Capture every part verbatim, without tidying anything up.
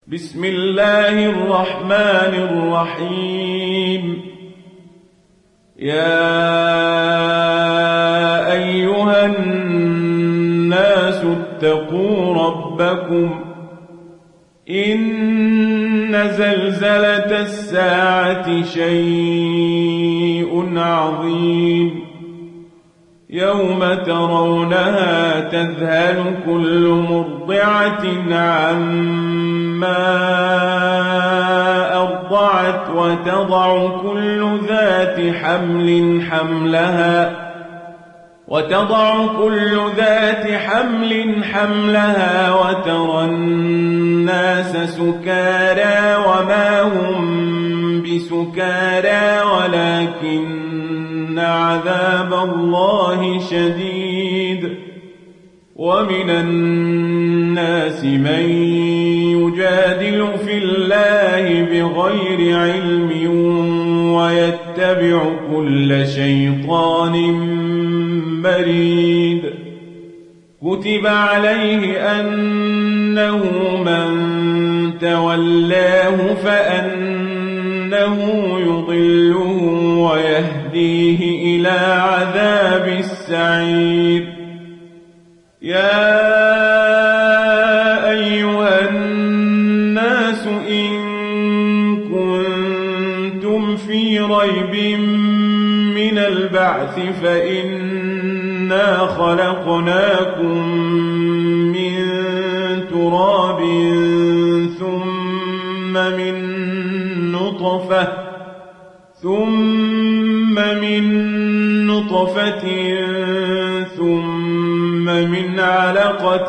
بسم الله الرحمن الرحيم. يا أيها الناس اتقوا ربكم إن زلزلة الساعة شيء عظيم يوم ترونها تذهل كل مرضعة عما أرضعت وتضع كل ذات حمل حملها وتضع كل ذات حمل حملها وترى الناس سكارى وما هم بسكارى ولكن عذاب الله شديد. ومن الناس من يجادل في الله بغير علم ويتبع كل شيطان مريد. كتب عليه أنه من تولاه فأنه يضله ويهديه إلى عذاب السعير. يا أيها الناس إن كنتم في ريب من البعث فإنا خلقناكم من تراب ثم من نطفة ثم من نطفة ثم من علقة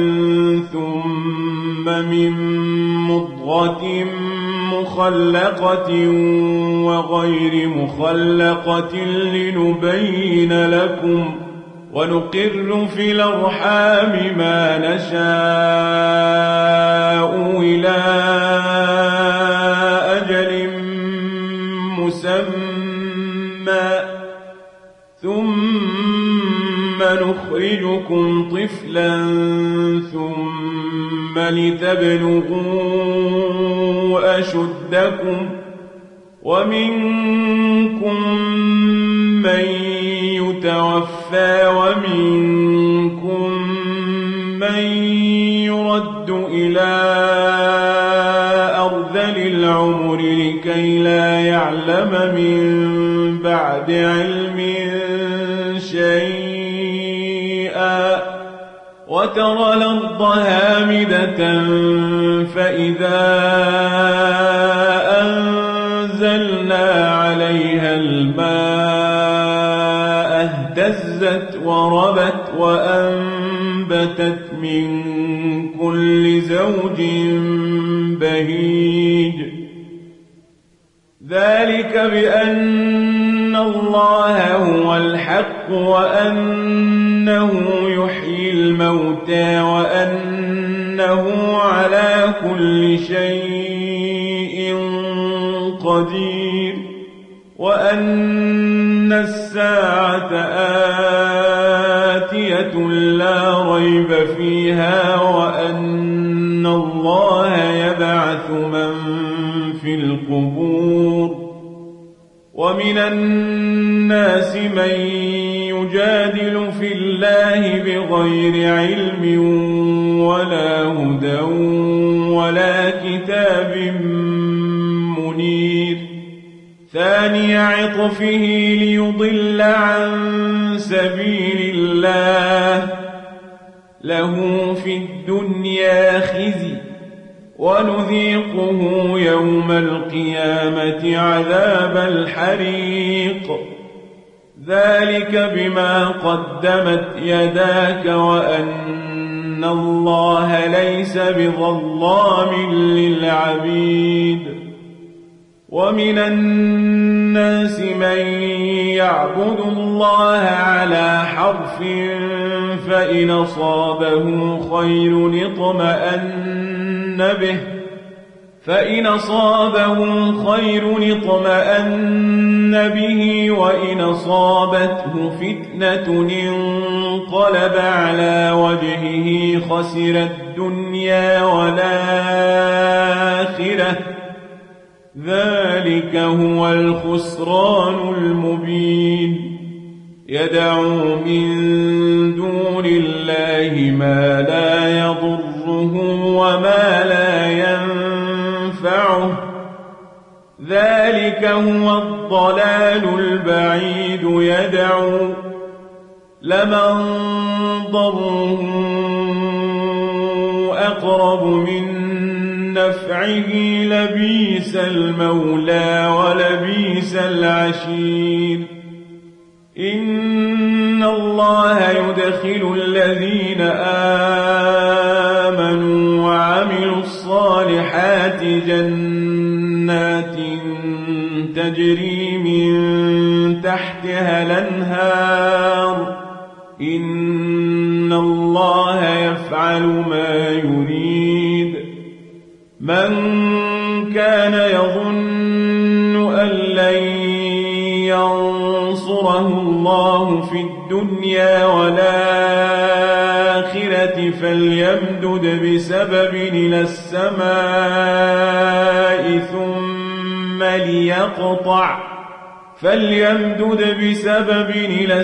ثم من مضغة مخلقة وغير مخلقة لنبين لكم ونقر في الأرحام ما نشاء إلى أجل مسمى ثم نخرجكم طفلا ثم لتبلغوا أشدكم ومنكم من يتوفى ومنكم من يرد إلى أرذل العمر لكي لا يعلم من بعد علم شيئا. وترى الأرض هامدة فإذا أنزلنا عليها الماء اهتزت وربت وأنبتت من كل زوج بهيج. ذلك بأن الله هو الحق وأنه يحيي الموتى وأنه على كل شيء قدير وأن الساعة آتية لا ريب فيها وأن الله يبعث من في القبور. ومن الناس من يجادل في الله بغير علم ولا هدى ولا كتاب منير. ثاني عطفه ليضل عن سبيل الله له في الدنيا خزي ونذيقه يوم القيامة عذاب الحريق. ذلك بما قدمت يداك وأن الله ليس بظلام للعبيد. ومن الناس من يعبد الله على حرف فإن أصابه خير اطمأن به فإن أصابه خير اطمأن به وإن أصابته فتنة انقلب على وجهه خسر الدنيا والآخرة الآخرة ذلك هو الخسران المبين يدعو من دون الله ما لا يضره وما لا ينفعه ذلك هو الضلال البعيد يدعو لمن ضره أقرب من نفعه لبيس المولى ولبيس العشير إن الله يدخل الذين آمنوا وعملوا الصالحات جنات تجري من تحتها الأنهار إن الله يفعل ما يريد من كان يظن أن لن ينصره الله في الدنيا والآخرة فليمدد بسبب إلى السماء ثم ليقطع فليمدد بسبب إلى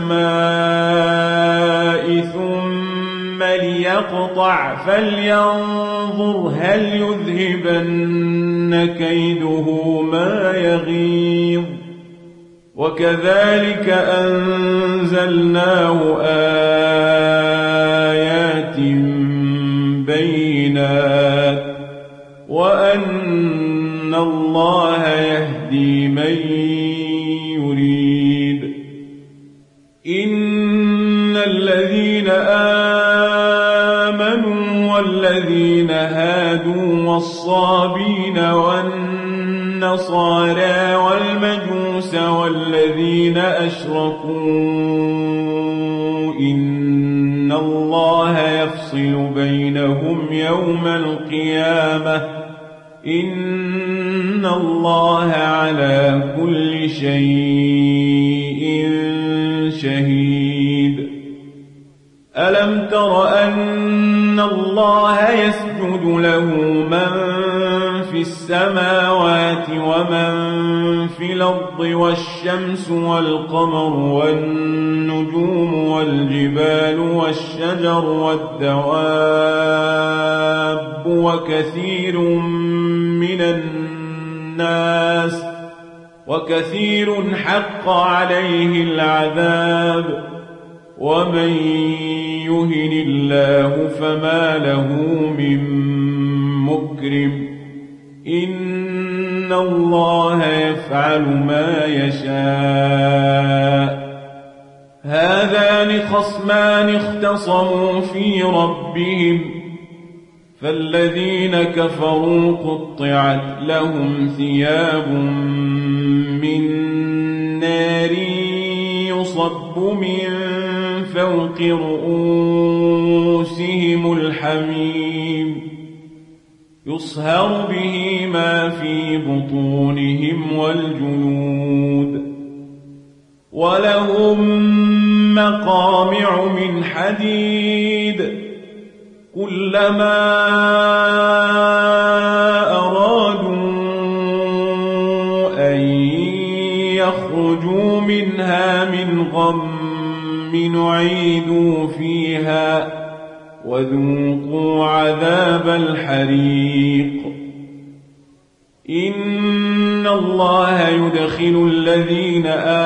السماء ثم ليقطع فلينظر هل يذهبن كيده ما يغيظ وكذلك أنزلناه آيات بينات وأن الله يهدي من يريد إن الذين آمنوا والذين هادوا والصابين والنصارى والمجوس والذين أشركوا إن الله يفصل بينهم يوم القيامة إن الله على كل شيء شهيد ألم تر أن الله يسجد له من في السماوات ومن في الأرض والشمس والقمر والنجوم والجبال والشجر والدواب وكثير من الناس وكثير حق عليه العذاب ومن يهن الله فما له من مكرم إن الله يفعل ما يشاء هذان خصمان اختصموا في ربهم فالذين كفروا قطعت لهم ثياب من نار يصب من فوق رؤوسهم الحميم يصهر به ما في بطونهم والجلود ولهم مقامع من حديد كلما أرادوا أن يخرجوا منها من غم نعيدوا فيها وذوقوا عذاب الحريق إن الله يدخل الذين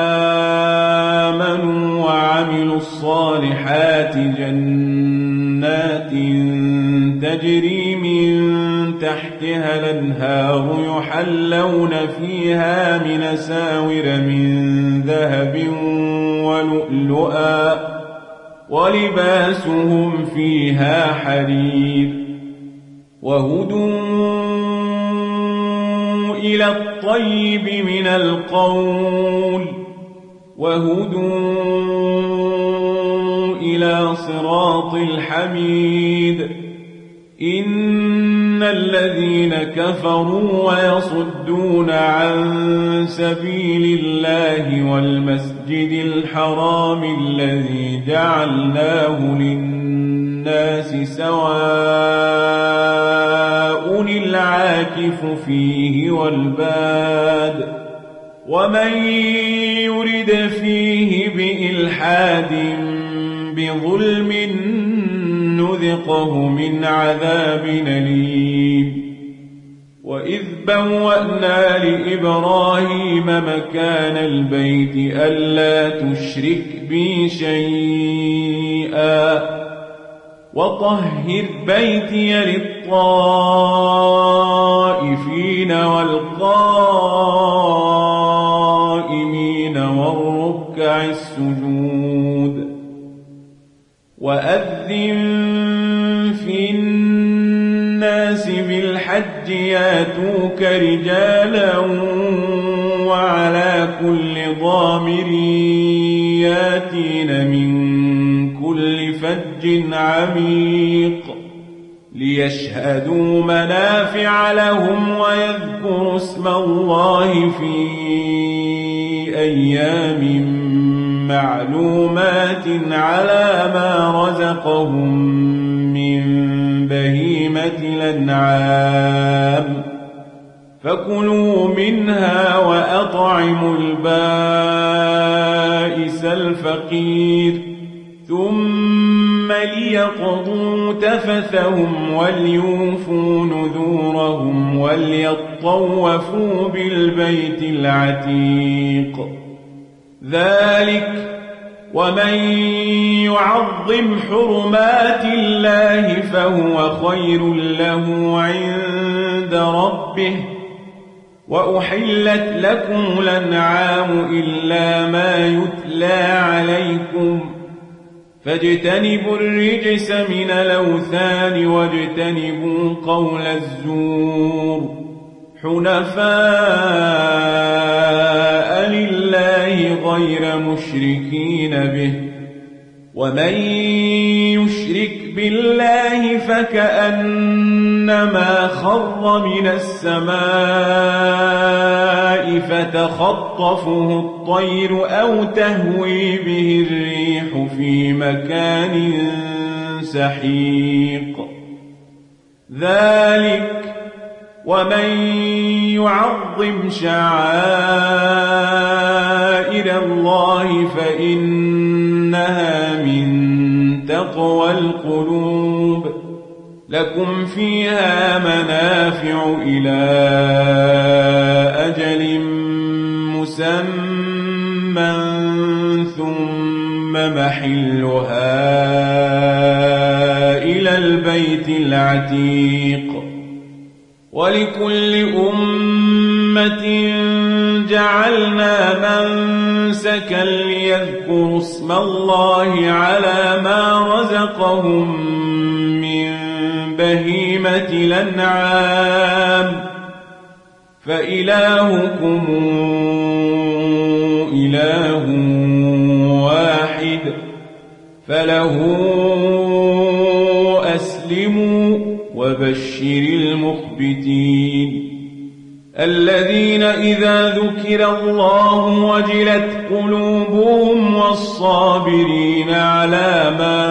آمنوا وعملوا الصالحات جنات تجري من تحتها الأنهار يحلون فيها من أساور من ذهب ولؤلؤا ولباسهم فيها حرير وهدوا إلى الطيب من القول وهدوا إلى صراط الحميد إن الذين كفروا ويصدون عن سبيل الله والمسجد الحرام الذي جعلناه للناس سواء العاكف فيه والباد ومن يرد فيه بإلحاد بظلم نذقه من عذاب أليم. وإذ بوأنا لإبراهيم مكان البيت ألا تشرك بي شيئا وطهر بيتي للطائفين والقائمين والركع السجود. وأذن في الناس بالحج ياتوك رجالا وعلى كل ضامر ياتين من كل فج عميق ليشهدوا منافع لهم ويذكروا اسم الله في أيام معلومات على ما رزقهم من بهيمة الأنعام فكلوا منها وأطعموا البائس الفقير ثم ليقضوا تفثهم وليوفوا نذورهم وليطوفوا بالبيت العتيق. ذلك ومن يعظم حرمات الله فهو خير له عند ربه. وأحلت لكم الأنعام إلا ما يتلى عليكم فاجتنبوا الرجس من الأوثان واجتنبوا قول الزور حنفاء لله غير مشركين به. ومن يشرك بالله فكأنما خر من السماء فتخطفه الطير أو تهوي به الريح في مكان سحيق. ذلك ومن يعظم شعائر الله فإنها من تقوى القلوب. لكم فيها منافع إلى أجل مسمى ثم محلها إلى البيت العتيق. ولكل أمة جعلنا منسكا ليذكروا اسم الله على ما رزقهم من بهيمة الأنعام فإلهكم إله واحد فله أسلموا وبشر المخبتين الذين إذا ذكر الله وجلت قلوبهم والصابرين على ما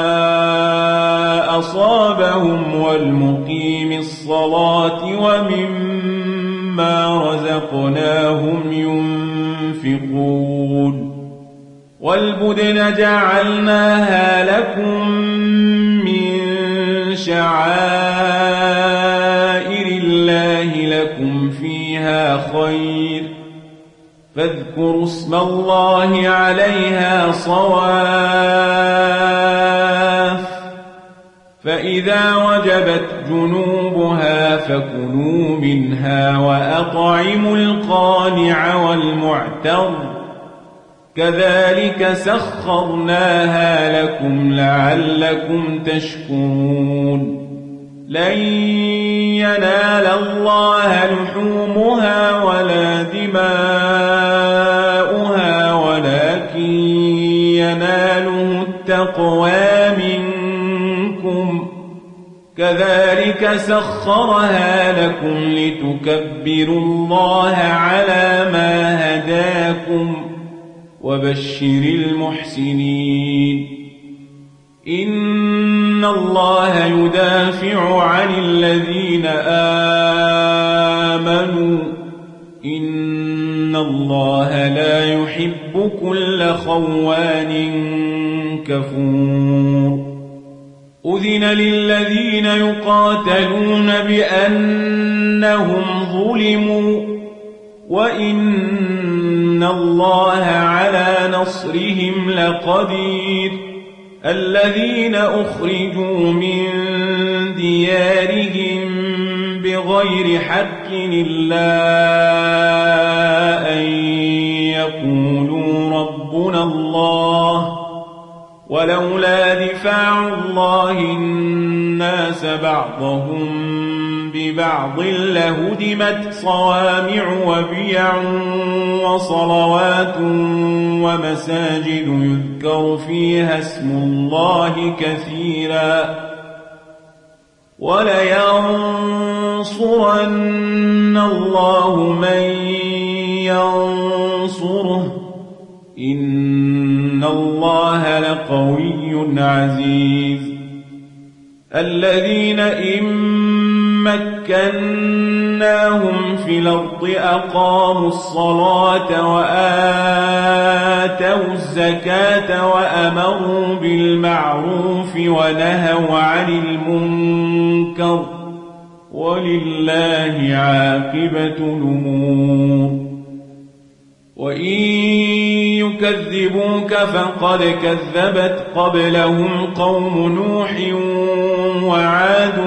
أصابهم والمقيم الصلاة ومما رزقناهم ينفقون. والبدن جعلناها لكم من شعائر الله لكم فيها خير فاذكروا اسم الله عليها صواف. فإذا وجبت جنوبها فكلوا منها وأطعموا القانع والمعتر كذلك سخرناها لكم لعلكم تشكرون. لن ينال الله لحومها ولا دماؤها ولكن يناله التقوى منكم كذلك سخرها لكم لتكبروا الله على ما هداكم وبشر المحسنين إن الله يدافع عن الذين آمنوا إن الله لا يحب كل خوان كفور أذن للذين يقاتلون بأنهم ظلموا وإن الله على نصرهم لقدير الذين أخرجوا من ديارهم بغير حق إلا أن يقولوا ربنا الله ولولا دفاع الله الناس بعضهم ببعض لهدمت صوامع وبيع وصلوات ومساجد يذكر فيها اسم الله كثيرا ولينصرن الله من ينصره إن الله لقوي عزيز الذين إن مكناهم في الأرض أقاموا الصلاة وآتوا الزكاة وأمروا بالمعروف ونهوا عن المنكر ولله عاقبة الأمور وإن يكذبوك فقد كذبت قبلهم قوم نوح وعاد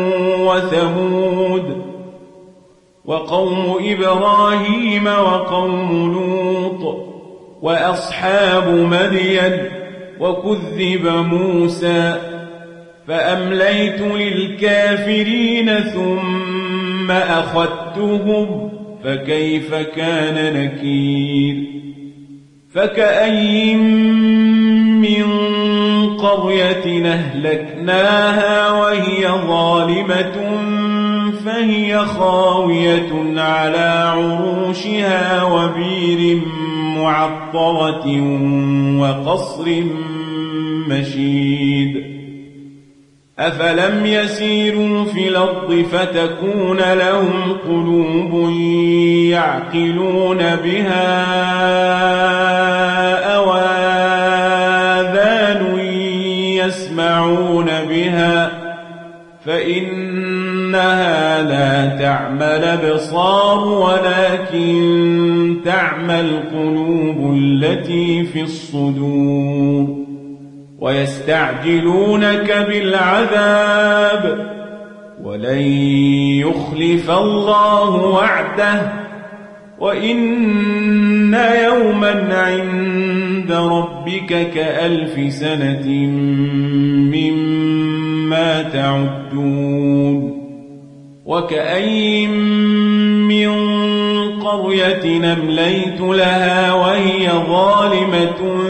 وثمود وقوم إبراهيم وقوم لوط وأصحاب مدين وكذب موسى فأمليت للكافرين ثم أخذتهم فكيف كان نكير فكأي من قرية أهلكناها وهي ظالمة فهي خاوية على عروشها وبير معطرة وقصر مشيد أفلم يسيروا في الأرض فتكون لهم قلوب يعقلون بها أو آذان يسمعون بها فإنها لا تعمى الأبصار ولكن تعمى القلوب التي في الصدور ويستعجلونك بالعذاب ولن يخلف الله وعده وإن يوما عند ربك كألف سنة مما تعدون وكأي من قرية أمليت لها وهي ظالمة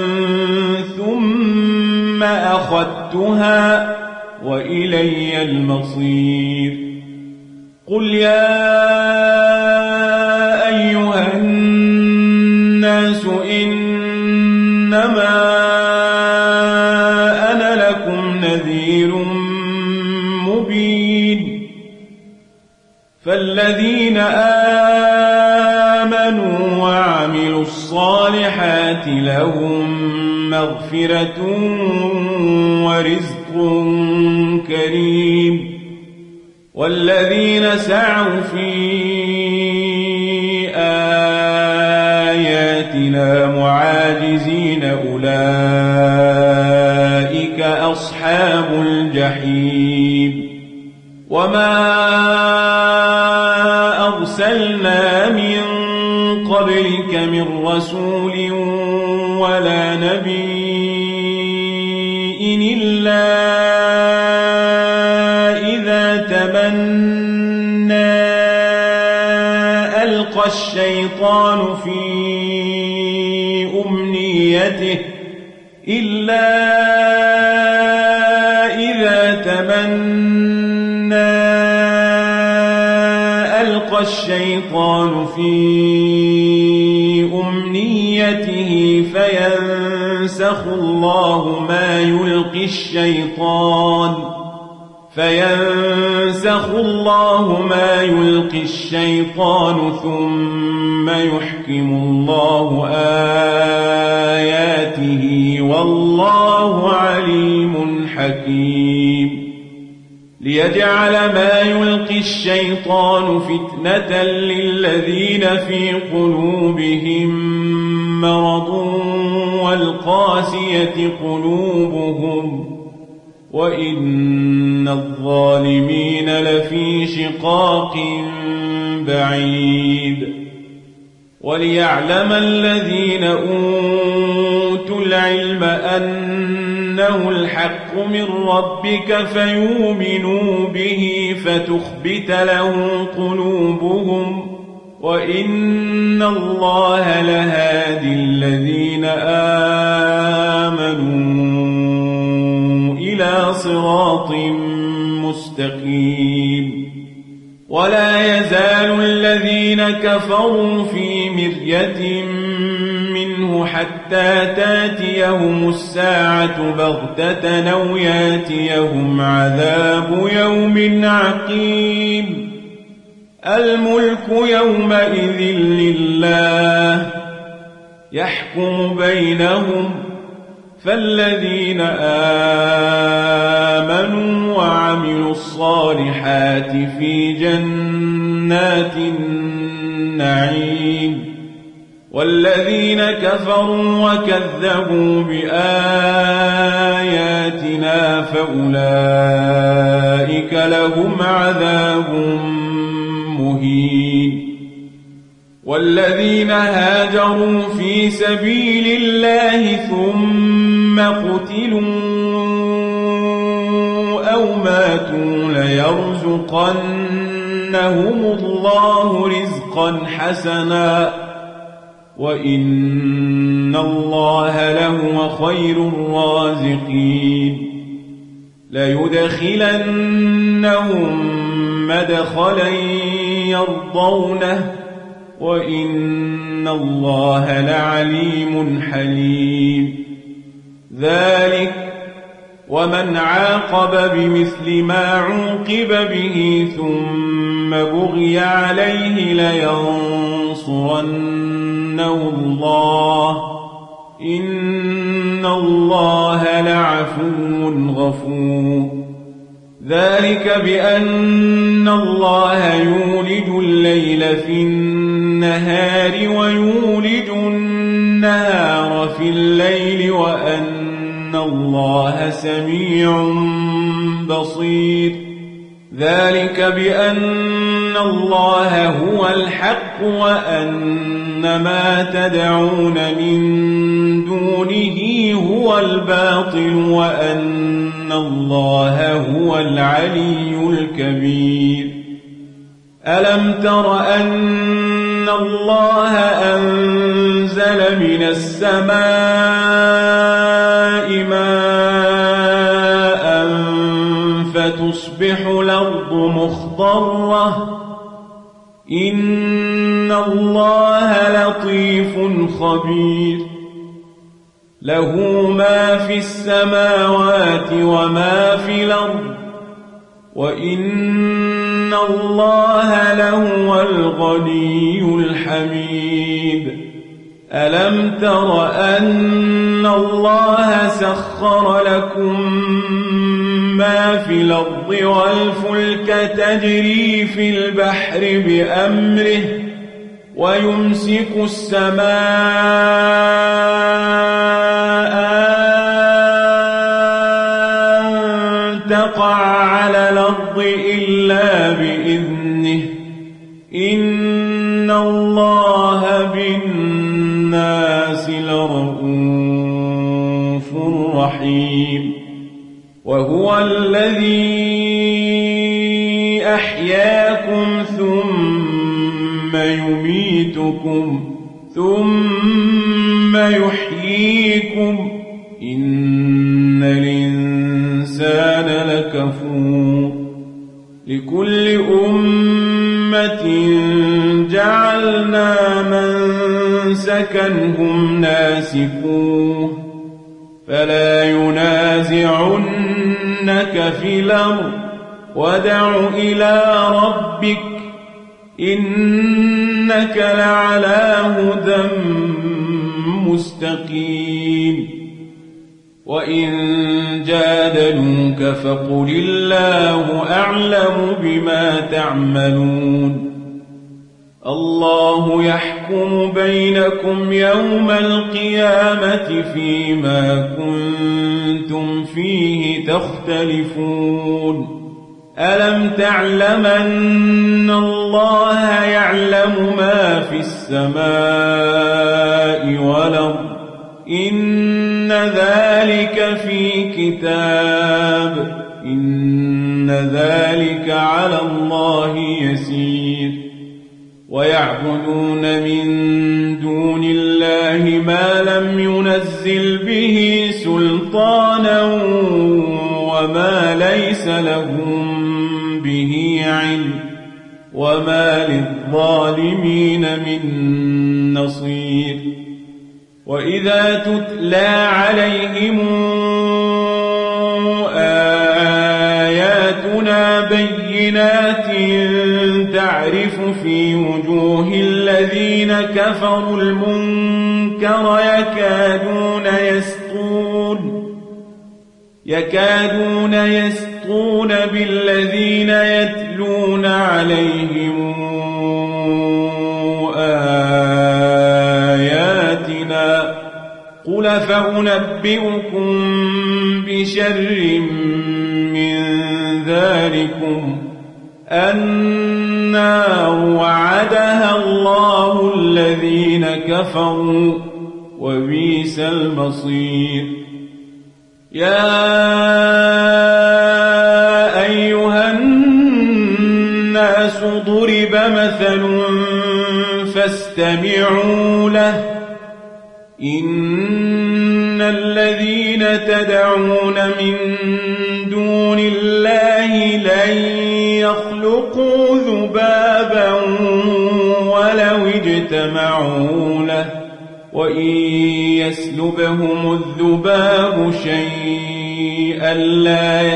ثم أخذتها وإلي المصير قل يا أيها الناس إنما أنا لكم نذير مبين فالذين آمنوا وعملوا الصالحات لهم مغفرة ورزق كريم والذين سعوا في آياتنا معاجزين أولئك أصحاب الجحيم وما أرسلنا من قبلك من رسول ولا نبي إلا إذا تمنى ألقى الشيطان في أمنيته إلا إذا تمنى فيلقى الشيطان في أمنيته فينسخ الله ما يلقي الشيطان فينسخ الله ما يلقي الشيطان ثم يحكم الله آياته والله عليم حكيم ليجعل ما يلقي الشيطان فتنة للذين في قلوبهم مرض والقاسية قلوبهم وإن الظالمين لفي شقاق بعيد وليعلم الذين أوتوا العلم أنه الحق من ربك فيؤمنوا به فتخبت له قلوبهم وإن الله لهادي الذين آمنوا إلى صراط مستقيم ولا يزال الذين كفروا في مرية منه حتى تاتيهم الساعة بغتة أو ياتيهم عذاب يوم عقيم الملك يومئذ لله يحكم بينهم فالذين آمنوا وعملوا الصالحات في جنات النعيم والذين كفروا وكذبوا بآياتنا فأولئك لهم عذاب مهين والذين هاجروا في سبيل الله ثم قتلوا أو ماتوا ليرزقنهم الله رزقا حسنا وإن الله لهو خير الرازقين ليدخلنهم مدخلا يرضونه وإن الله لعليم حليم ذلك ومن عاقب بمثل ما عوقب به ثم بغي عليه لينصرنه الله إن الله لعفو غفور ذلك بأن الله يولج الليل في النهار ويولج النهار في الليل وأن الله سميع بصير ذلك بأن الله هو الحق وأن ما تدعون من دونه هو الباطل وأن الله هو العلي الكبير ألم تر أن الله أنزل من السماء ماء فتصبح الأرض مخضرة إن الله لطيف خبير له ما في السماوات وما في الأرض وإن الله لهو الغني الحميد ألم تر أن الله سخر لكم ما في الأرض والفلك تجري في البحر بأمره ويمسك السماء أن تقع على الأرض إلا بإذنه إن الله بالناس لرؤوف رحيم وهو الذي أحياكم ثم يميتكم ثم يحييكم إن الإنسان لكفور لكل أمة أمة جعلنا منسكا هم ناسكوه فلا ينازعنك في الأمر وادع إلى ربك إنك لعلى هدى مستقيم وإن جادلوك فقل الله أعلم بما تعملون الله يحكم بينكم يوم القيامة فيما كنتم فيه تختلفون ألم تعلم أن الله يعلم ما في السماء والأرض إن ذلك في كتاب إن ذلك على الله يسير ويعبدون من دون الله ما لم ينزل به سلطانا وما ليس لهم به علم وما للظالمين من نصير وإذا تتلى عليهم آياتنا بينات تعرف في وجوه الذين كفروا المنكر يكادون يسطون يكادون يسطون بالذين يتلون عليهم آياتنا قل فأنبئكم بشر من ذلكم النار وعدها الله الذين كفروا وبئس المصير يا أيها الناس ضرب مثل فاستمعوا له إن الذين تدعون من دون الله لن يخلقوا ذبابا ولو اجتمعوا له وإن يسلبهم الذباب شيئا لا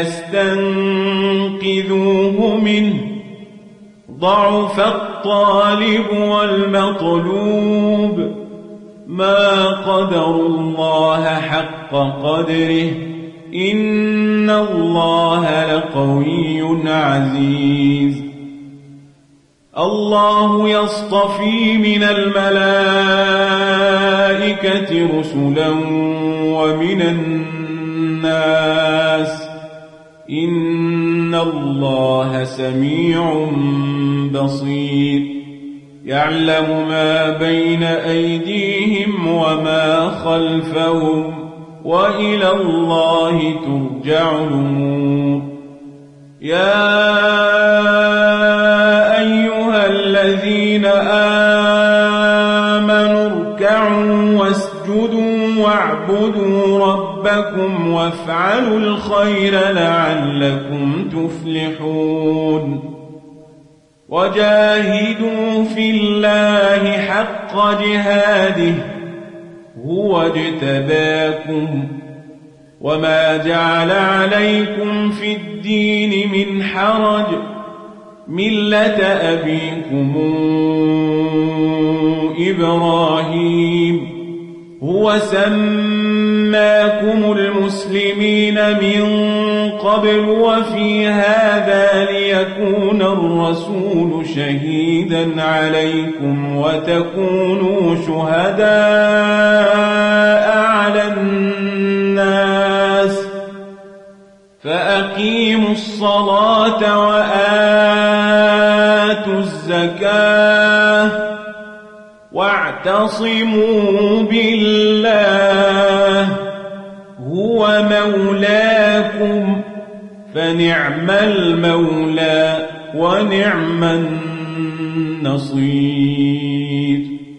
يستنقذوه منه ضعف الطالب والمطلوب ما قدروا الله حق قدره إن الله لقوي عزيز الله يصطفي من الملائكة رسلا ومن الناس إن الله سميع بصير يعلم ما بين أيديهم وما خلفهم وإلى الله ترجع الأمور يا أيها الذين آمنوا اركعوا واسجدوا واعبدوا ربكم وافعلوا الخير لعلكم تفلحون وجاهدوا في الله حق جهاده هو اجتباكم وما جعل عليكم في الدين من حرج ملة أبيكم إبراهيم هو سماكم المسلمين من قبل وفي هذا ليكون الرسول شهيدا عليكم وتكونوا شهداء على الناس فأقيموا الصلاة وآتوا الزكاة واعتصموا بالله هو مولاكم فنعم المولى ونعم النصير